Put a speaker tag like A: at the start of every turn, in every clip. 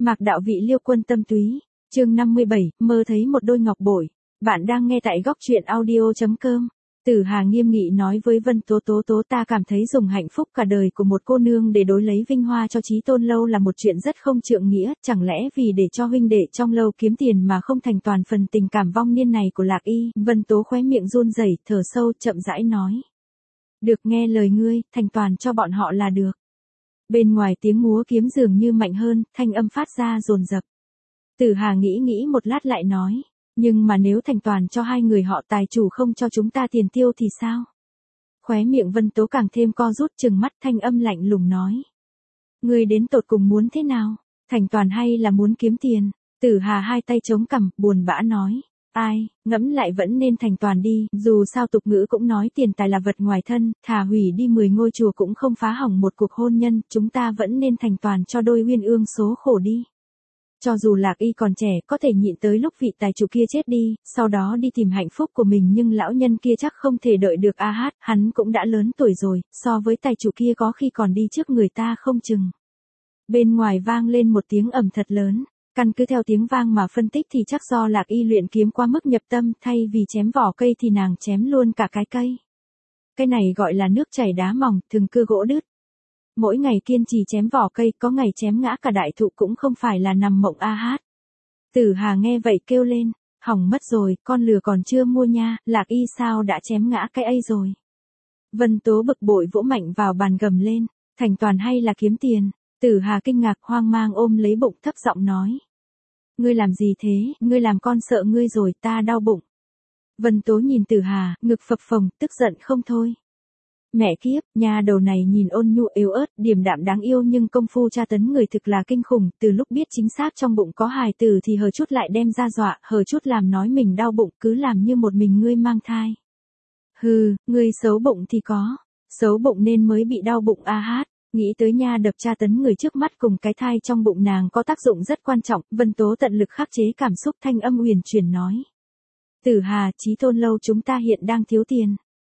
A: Mạc đạo vị Liêu Quân tâm túy, chương 57, mơ thấy một đôi ngọc bội. Bạn đang nghe tại góc truyện audio.com. Tử Hà nghiêm nghị nói với Vân Tố Tố, ta cảm thấy dùng hạnh phúc cả đời của một cô nương để đối lấy vinh hoa cho Chí Tôn lâu là một chuyện rất không trượng nghĩa, chẳng lẽ vì để cho huynh đệ trong lâu kiếm tiền mà không thành toàn phần tình cảm vong niên này của Lạc Y. Vân Tố khóe miệng run rẩy, thở sâu, chậm rãi nói. Được, nghe lời ngươi, thành toàn cho bọn họ là được. Bên ngoài tiếng múa kiếm dường như mạnh hơn, thanh âm phát ra dồn dập. Tử Hà nghĩ một lát lại nói, nhưng mà nếu thành toàn cho hai người họ tài chủ không cho chúng ta tiền tiêu thì sao? Khóe miệng Vân Tố càng thêm co rút, trừng mắt, thanh âm lạnh lùng nói. Ngươi đến tột cùng muốn thế nào? Thành toàn hay là muốn kiếm tiền? Tử Hà hai tay chống cằm, buồn bã nói. Ai, ngẫm lại vẫn nên thành toàn đi, dù sao tục ngữ cũng nói tiền tài là vật ngoài thân, thà hủy đi 10 ngôi chùa cũng không phá hỏng một cuộc hôn nhân, chúng ta vẫn nên thành toàn cho đôi uyên ương số khổ đi. Cho dù Lạc Y còn trẻ, có thể nhịn tới lúc vị tài chủ kia chết đi, sau đó đi tìm hạnh phúc của mình, nhưng lão nhân kia chắc không thể đợi được a hát, hắn cũng đã lớn tuổi rồi, so với tài chủ kia có khi còn đi trước người ta không chừng. Bên ngoài vang lên một tiếng ầm thật lớn. Căn cứ theo tiếng vang mà phân tích thì chắc do Lạc Y luyện kiếm qua mức nhập tâm, thay vì chém vỏ cây thì nàng chém luôn cả cái cây. Cái này gọi là nước chảy đá mỏng, thường cưa gỗ đứt. Mỗi ngày kiên trì chém vỏ cây, có ngày chém ngã cả đại thụ cũng không phải là nằm mộng a hát. Tử Hà nghe vậy kêu lên, hỏng mất rồi, con lừa còn chưa mua nha, Lạc Y sao đã chém ngã cái ấy rồi. Vân Tố bực bội vỗ mạnh vào bàn gầm lên, thành toàn hay là kiếm tiền. Tử Hà kinh ngạc hoang mang ôm lấy bụng thấp giọng nói. Ngươi làm gì thế, ngươi làm con sợ ngươi rồi, ta đau bụng. Vân Tố nhìn Tử Hà, ngực phập phồng, tức giận không thôi. Mẹ kiếp, nhà đầu này nhìn ôn nhu yếu ớt, điềm đạm đáng yêu nhưng công phu tra tấn người thực là kinh khủng, từ lúc biết chính xác trong bụng có hài tử thì hờ chút lại đem ra dọa, hờ chút làm nói mình đau bụng, cứ làm như một mình ngươi mang thai. Hừ, ngươi xấu bụng thì có, xấu bụng nên mới bị đau bụng a hát. Nghĩ tới nha đập tra tấn người trước mắt cùng cái thai trong bụng nàng có tác dụng rất quan trọng, Vân Tố tận lực khắc chế cảm xúc, thanh âm huyền chuyển nói. Tử Hà, Chí Tôn lâu chúng ta hiện đang thiếu tiền.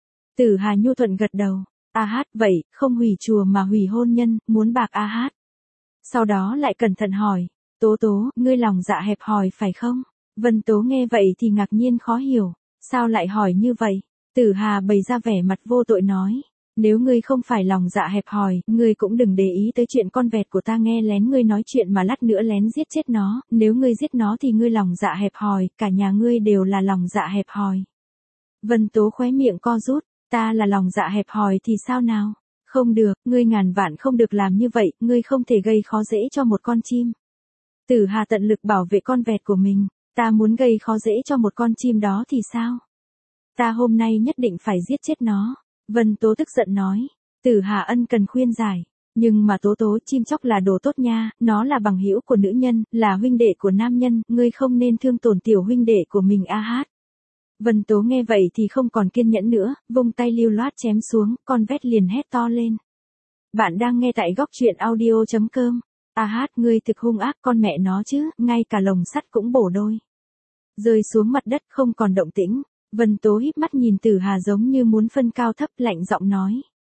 A: Tử Hà nhu thuận gật đầu. A hát, vậy, không hủy chùa mà hủy hôn nhân, muốn bạc a hát. Sau đó lại cẩn thận hỏi. Tố Tố, ngươi lòng dạ hẹp hòi phải không? Vân Tố nghe vậy thì ngạc nhiên khó hiểu. Sao lại hỏi như vậy? Tử Hà bày ra vẻ mặt vô tội nói. Nếu ngươi không phải lòng dạ hẹp hòi, ngươi cũng đừng để ý tới chuyện con vẹt của ta nghe lén ngươi nói chuyện mà lát nữa lén giết chết nó, nếu ngươi giết nó thì ngươi lòng dạ hẹp hòi, cả nhà ngươi đều là lòng dạ hẹp hòi. Vân Tố khóe miệng co rút, ta là lòng dạ hẹp hòi thì sao nào? Không được, ngươi ngàn vạn không được làm như vậy, ngươi không thể gây khó dễ cho một con chim. Tử Hà tận lực bảo vệ con vẹt của mình, ta muốn gây khó dễ cho một con chim đó thì sao? Ta hôm nay nhất định phải giết chết nó. Vân Tố tức giận nói, Tử Hà ân cần khuyên giải, nhưng mà Tố, chim chóc là đồ tốt nha, nó là bằng hữu của nữ nhân, là huynh đệ của nam nhân, ngươi không nên thương tổn tiểu huynh đệ của mình a hát. Vân Tố nghe vậy thì không còn kiên nhẫn nữa, vung tay lưu loát chém xuống, con vét liền hét to lên. Bạn đang nghe tại góc truyện audio.com, a hát ngươi thực hung ác con mẹ nó chứ, ngay cả lồng sắt cũng bổ đôi. Rơi xuống mặt đất không còn động tĩnh. Vân Tố híp mắt nhìn Tử Hà giống như muốn phân cao thấp, lạnh giọng nói.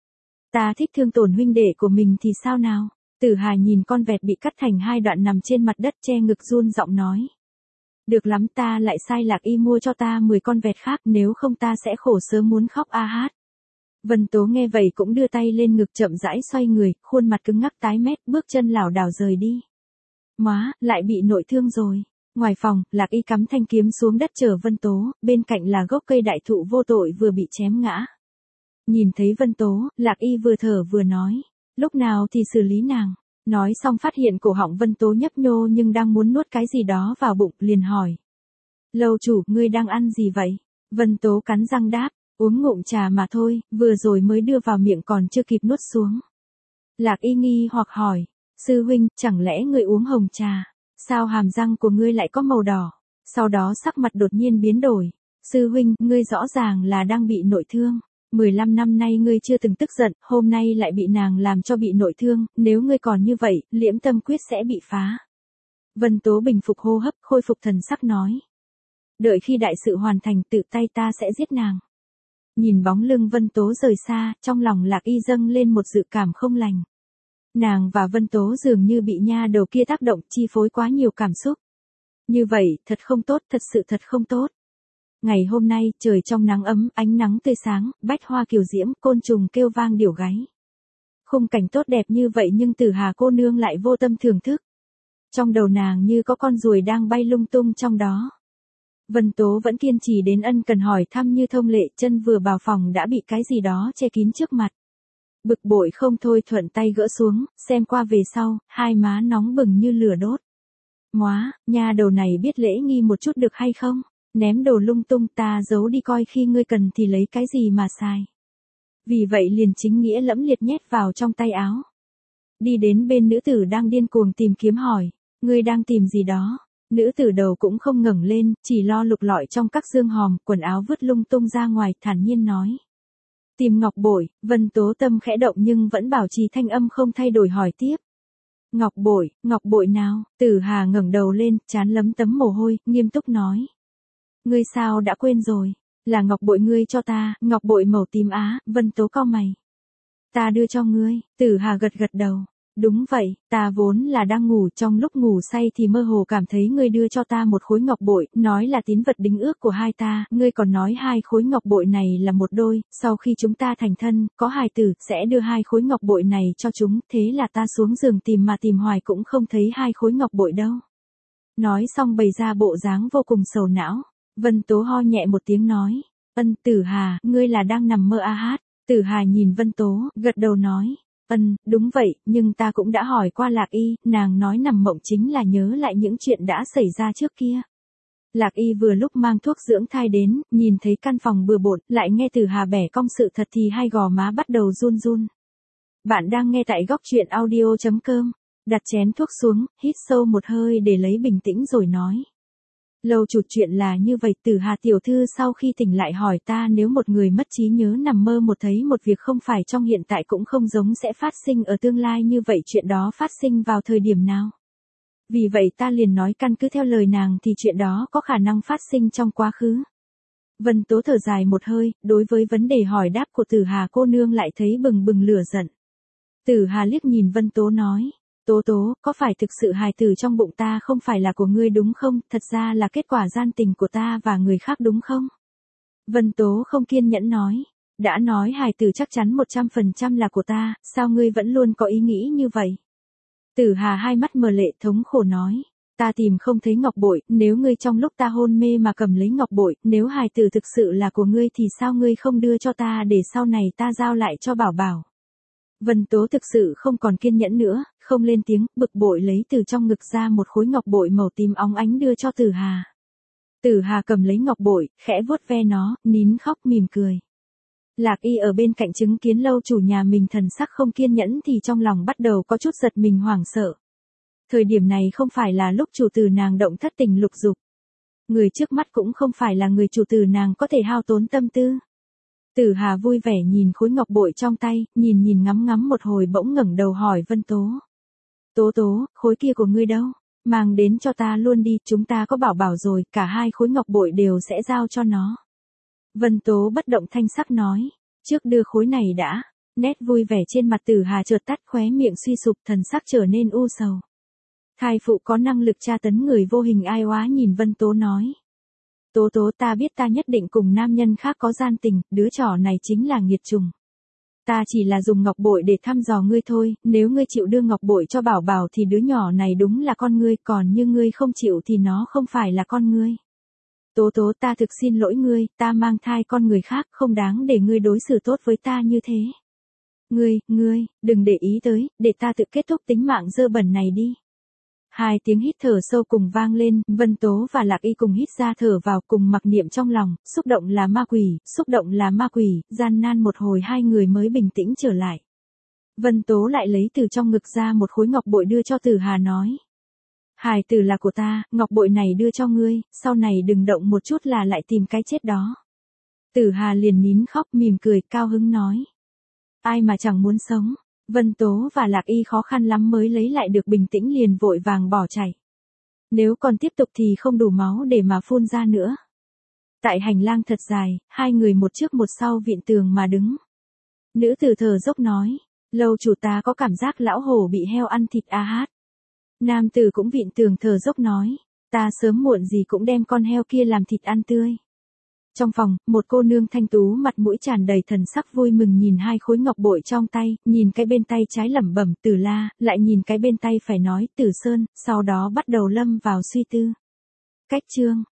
A: Ta thích thương tổn huynh đệ của mình thì sao nào? Tử Hà nhìn con vẹt bị cắt thành hai đoạn nằm trên mặt đất che ngực run giọng nói. Được lắm, ta lại sai Lạc Y mua cho ta 10 con vẹt khác, nếu không ta sẽ khổ sớm muốn khóc a hát. Vân Tố nghe vậy cũng đưa tay lên ngực chậm rãi xoay người, khuôn mặt cứng ngắc tái mét, bước chân lảo đảo rời đi. Móa, lại bị nội thương rồi. Ngoài phòng, Lạc Y cắm thanh kiếm xuống đất chờ Vân Tố, bên cạnh là gốc cây đại thụ vô tội vừa bị chém ngã. Nhìn thấy Vân Tố, Lạc Y vừa thở vừa nói, lúc nào thì xử lý nàng. Nói xong phát hiện cổ họng Vân Tố nhấp nhô nhưng đang muốn nuốt cái gì đó vào bụng, liền hỏi. Lâu chủ, ngươi đang ăn gì vậy? Vân Tố cắn răng đáp, uống ngụm trà mà thôi, vừa rồi mới đưa vào miệng còn chưa kịp nuốt xuống. Lạc Y nghi hoặc hỏi, sư huynh, chẳng lẽ ngươi uống hồng trà? Sao hàm răng của ngươi lại có màu đỏ? Sau đó sắc mặt đột nhiên biến đổi. Sư huynh, ngươi rõ ràng là đang bị nội thương. 15 năm nay ngươi chưa từng tức giận, hôm nay lại bị nàng làm cho bị nội thương, nếu ngươi còn như vậy, liễm tâm quyết sẽ bị phá. Vân Tố bình phục hô hấp, khôi phục thần sắc nói. Đợi khi đại sự hoàn thành tự tay ta sẽ giết nàng. Nhìn bóng lưng Vân Tố rời xa, trong lòng Lạc Y dâng lên một dự cảm không lành. Nàng và Vân Tố dường như bị nha đầu kia tác động chi phối quá nhiều cảm xúc. Như vậy, thật không tốt, thật sự thật không tốt. Ngày hôm nay, trời trong nắng ấm, ánh nắng tươi sáng, bách hoa kiều diễm, côn trùng kêu vang điểu gáy. Khung cảnh tốt đẹp như vậy nhưng Tử Hà cô nương lại vô tâm thưởng thức. Trong đầu nàng như có con ruồi đang bay lung tung trong đó. Vân Tố vẫn kiên trì đến ân cần hỏi thăm như thông lệ, chân vừa vào phòng đã bị cái gì đó che kín trước mặt. Bực bội không thôi thuận tay gỡ xuống, xem qua về sau, hai má nóng bừng như lửa đốt. Móa, nha đầu này biết lễ nghi một chút được hay không? Ném đồ lung tung ta giấu đi coi khi ngươi cần thì lấy cái gì mà xài. Vì vậy liền chính nghĩa lẫm liệt nhét vào trong tay áo. Đi đến bên nữ tử đang điên cuồng tìm kiếm hỏi, ngươi đang tìm gì đó? Nữ tử đầu cũng không ngẩng lên, chỉ lo lục lọi trong các dương hòm, quần áo vứt lung tung ra ngoài, thản nhiên nói. Tìm ngọc bội, Vân Tố tâm khẽ động nhưng vẫn bảo trì thanh âm không thay đổi hỏi tiếp. Ngọc bội nào? Tử Hà ngẩng đầu lên, trán lấm tấm mồ hôi, nghiêm túc nói. Ngươi sao đã quên rồi? Là ngọc bội ngươi cho ta, ngọc bội màu tím á, Vân Tố cau mày. Ta đưa cho ngươi, Tử Hà gật gật đầu. Đúng vậy, ta vốn là đang ngủ, trong lúc ngủ say thì mơ hồ cảm thấy ngươi đưa cho ta một khối ngọc bội, nói là tín vật đính ước của hai ta, ngươi còn nói hai khối ngọc bội này là một đôi, sau khi chúng ta thành thân, có hài tử, sẽ đưa hai khối ngọc bội này cho chúng, thế là ta xuống giường tìm mà tìm hoài cũng không thấy hai khối ngọc bội đâu. Nói xong bày ra bộ dáng vô cùng sầu não, Vân Tố ho nhẹ một tiếng nói, Tử Hà, ngươi là đang nằm mơ a hát, Tử Hà nhìn Vân Tố, gật đầu nói. Đúng vậy, nhưng ta cũng đã hỏi qua Lạc Y, nàng nói nằm mộng chính là nhớ lại những chuyện đã xảy ra trước kia. Lạc Y vừa lúc mang thuốc dưỡng thai đến, nhìn thấy căn phòng bừa bộn, lại nghe Tử Hà bẻ cong sự thật thì hai gò má bắt đầu run run. Bạn đang nghe tại góc truyện audio.com, đặt chén thuốc xuống, hít sâu một hơi để lấy bình tĩnh rồi nói. Lâu chủ chuyện là như vậy, Tử Hà tiểu thư sau khi tỉnh lại hỏi ta nếu một người mất trí nhớ nằm mơ một thấy một việc không phải trong hiện tại cũng không giống sẽ phát sinh ở tương lai như vậy, chuyện đó phát sinh vào thời điểm nào? Vì vậy ta liền nói căn cứ theo lời nàng thì chuyện đó có khả năng phát sinh trong quá khứ. Vân Tố thở dài một hơi, đối với vấn đề hỏi đáp của Tử Hà cô nương lại thấy bừng bừng lửa giận. Tử Hà liếc nhìn Vân Tố nói. Tố, có phải thực sự hài tử trong bụng ta không phải là của ngươi đúng không, thật ra là kết quả gian tình của ta và người khác đúng không? Vân Tố không kiên nhẫn nói, đã nói hài tử chắc chắn 100% là của ta, sao ngươi vẫn luôn có ý nghĩ như vậy? Tử Hà hai mắt mờ lệ thống khổ nói, ta tìm không thấy ngọc bội, nếu ngươi trong lúc ta hôn mê mà cầm lấy ngọc bội, nếu hài tử thực sự là của ngươi thì sao ngươi không đưa cho ta để sau này ta giao lại cho Bảo Bảo? Vân Tố thực sự không còn kiên nhẫn nữa, không lên tiếng, bực bội lấy từ trong ngực ra một khối ngọc bội màu tím óng ánh đưa cho Tử Hà. Tử Hà cầm lấy ngọc bội, khẽ vuốt ve nó, nín khóc mỉm cười. Lạc Y ở bên cạnh chứng kiến lâu chủ nhà mình thần sắc không kiên nhẫn thì trong lòng bắt đầu có chút giật mình hoảng sợ. Thời điểm này không phải là lúc chủ tử nàng động thất tình lục dục. Người trước mắt cũng không phải là người chủ tử nàng có thể hao tốn tâm tư. Tử Hà vui vẻ nhìn khối ngọc bội trong tay, nhìn ngắm một hồi bỗng ngẩng đầu hỏi Vân Tố. Tố, khối kia của ngươi đâu? Mang đến cho ta luôn đi, chúng ta có Bảo Bảo rồi, cả hai khối ngọc bội đều sẽ giao cho nó. Vân Tố bất động thanh sắc nói, trước đưa khối này đã. Nét vui vẻ trên mặt Tử Hà chợt tắt, khóe miệng suy sụp, thần sắc trở nên u sầu. Thai phụ có năng lực tra tấn người vô hình, ai oá nhìn Vân Tố nói. Tố ta biết ta nhất định cùng nam nhân khác có gian tình, đứa trò này chính là nghiệt trùng. Ta chỉ là dùng ngọc bội để thăm dò ngươi thôi, nếu ngươi chịu đưa ngọc bội cho Bảo Bảo thì đứa nhỏ này đúng là con ngươi, còn như ngươi không chịu thì nó không phải là con ngươi. Tố ta thực xin lỗi ngươi, ta mang thai con người khác, không đáng để ngươi đối xử tốt với ta như thế. Ngươi, đừng để ý tới, để ta tự kết thúc tính mạng dơ bẩn này đi. Hai tiếng hít thở sâu cùng vang lên, Vân Tố và Lạc Y cùng hít ra thở vào, cùng mặc niệm trong lòng, xúc động là ma quỷ, gian nan một hồi hai người mới bình tĩnh trở lại. Vân Tố lại lấy từ trong ngực ra một khối ngọc bội đưa cho Tử Hà nói. Hài tử là của ta, ngọc bội này đưa cho ngươi, sau này đừng động một chút là lại tìm cái chết đó. Tử Hà liền nín khóc mỉm cười, cao hứng nói. Ai mà chẳng muốn sống. Vân Tố và Lạc Y khó khăn lắm mới lấy lại được bình tĩnh liền vội vàng bỏ chạy. Nếu còn tiếp tục thì không đủ máu để mà phun ra nữa. Tại hành lang thật dài, hai người một trước một sau viện tường mà đứng. Nữ tử thở dốc nói, Lâu chủ ta có cảm giác lão hổ bị heo ăn thịt a hát. Nam tử cũng vịn tường thở dốc nói, ta sớm muộn gì cũng đem con heo kia làm thịt ăn tươi. Trong phòng, một cô nương thanh tú mặt mũi tràn đầy thần sắc vui mừng nhìn hai khối ngọc bội trong tay, nhìn cái bên tay trái lẩm bẩm Tử La, lại nhìn cái bên tay phải nói Tử Sơn, sau đó bắt đầu lâm vào suy tư. Cách chương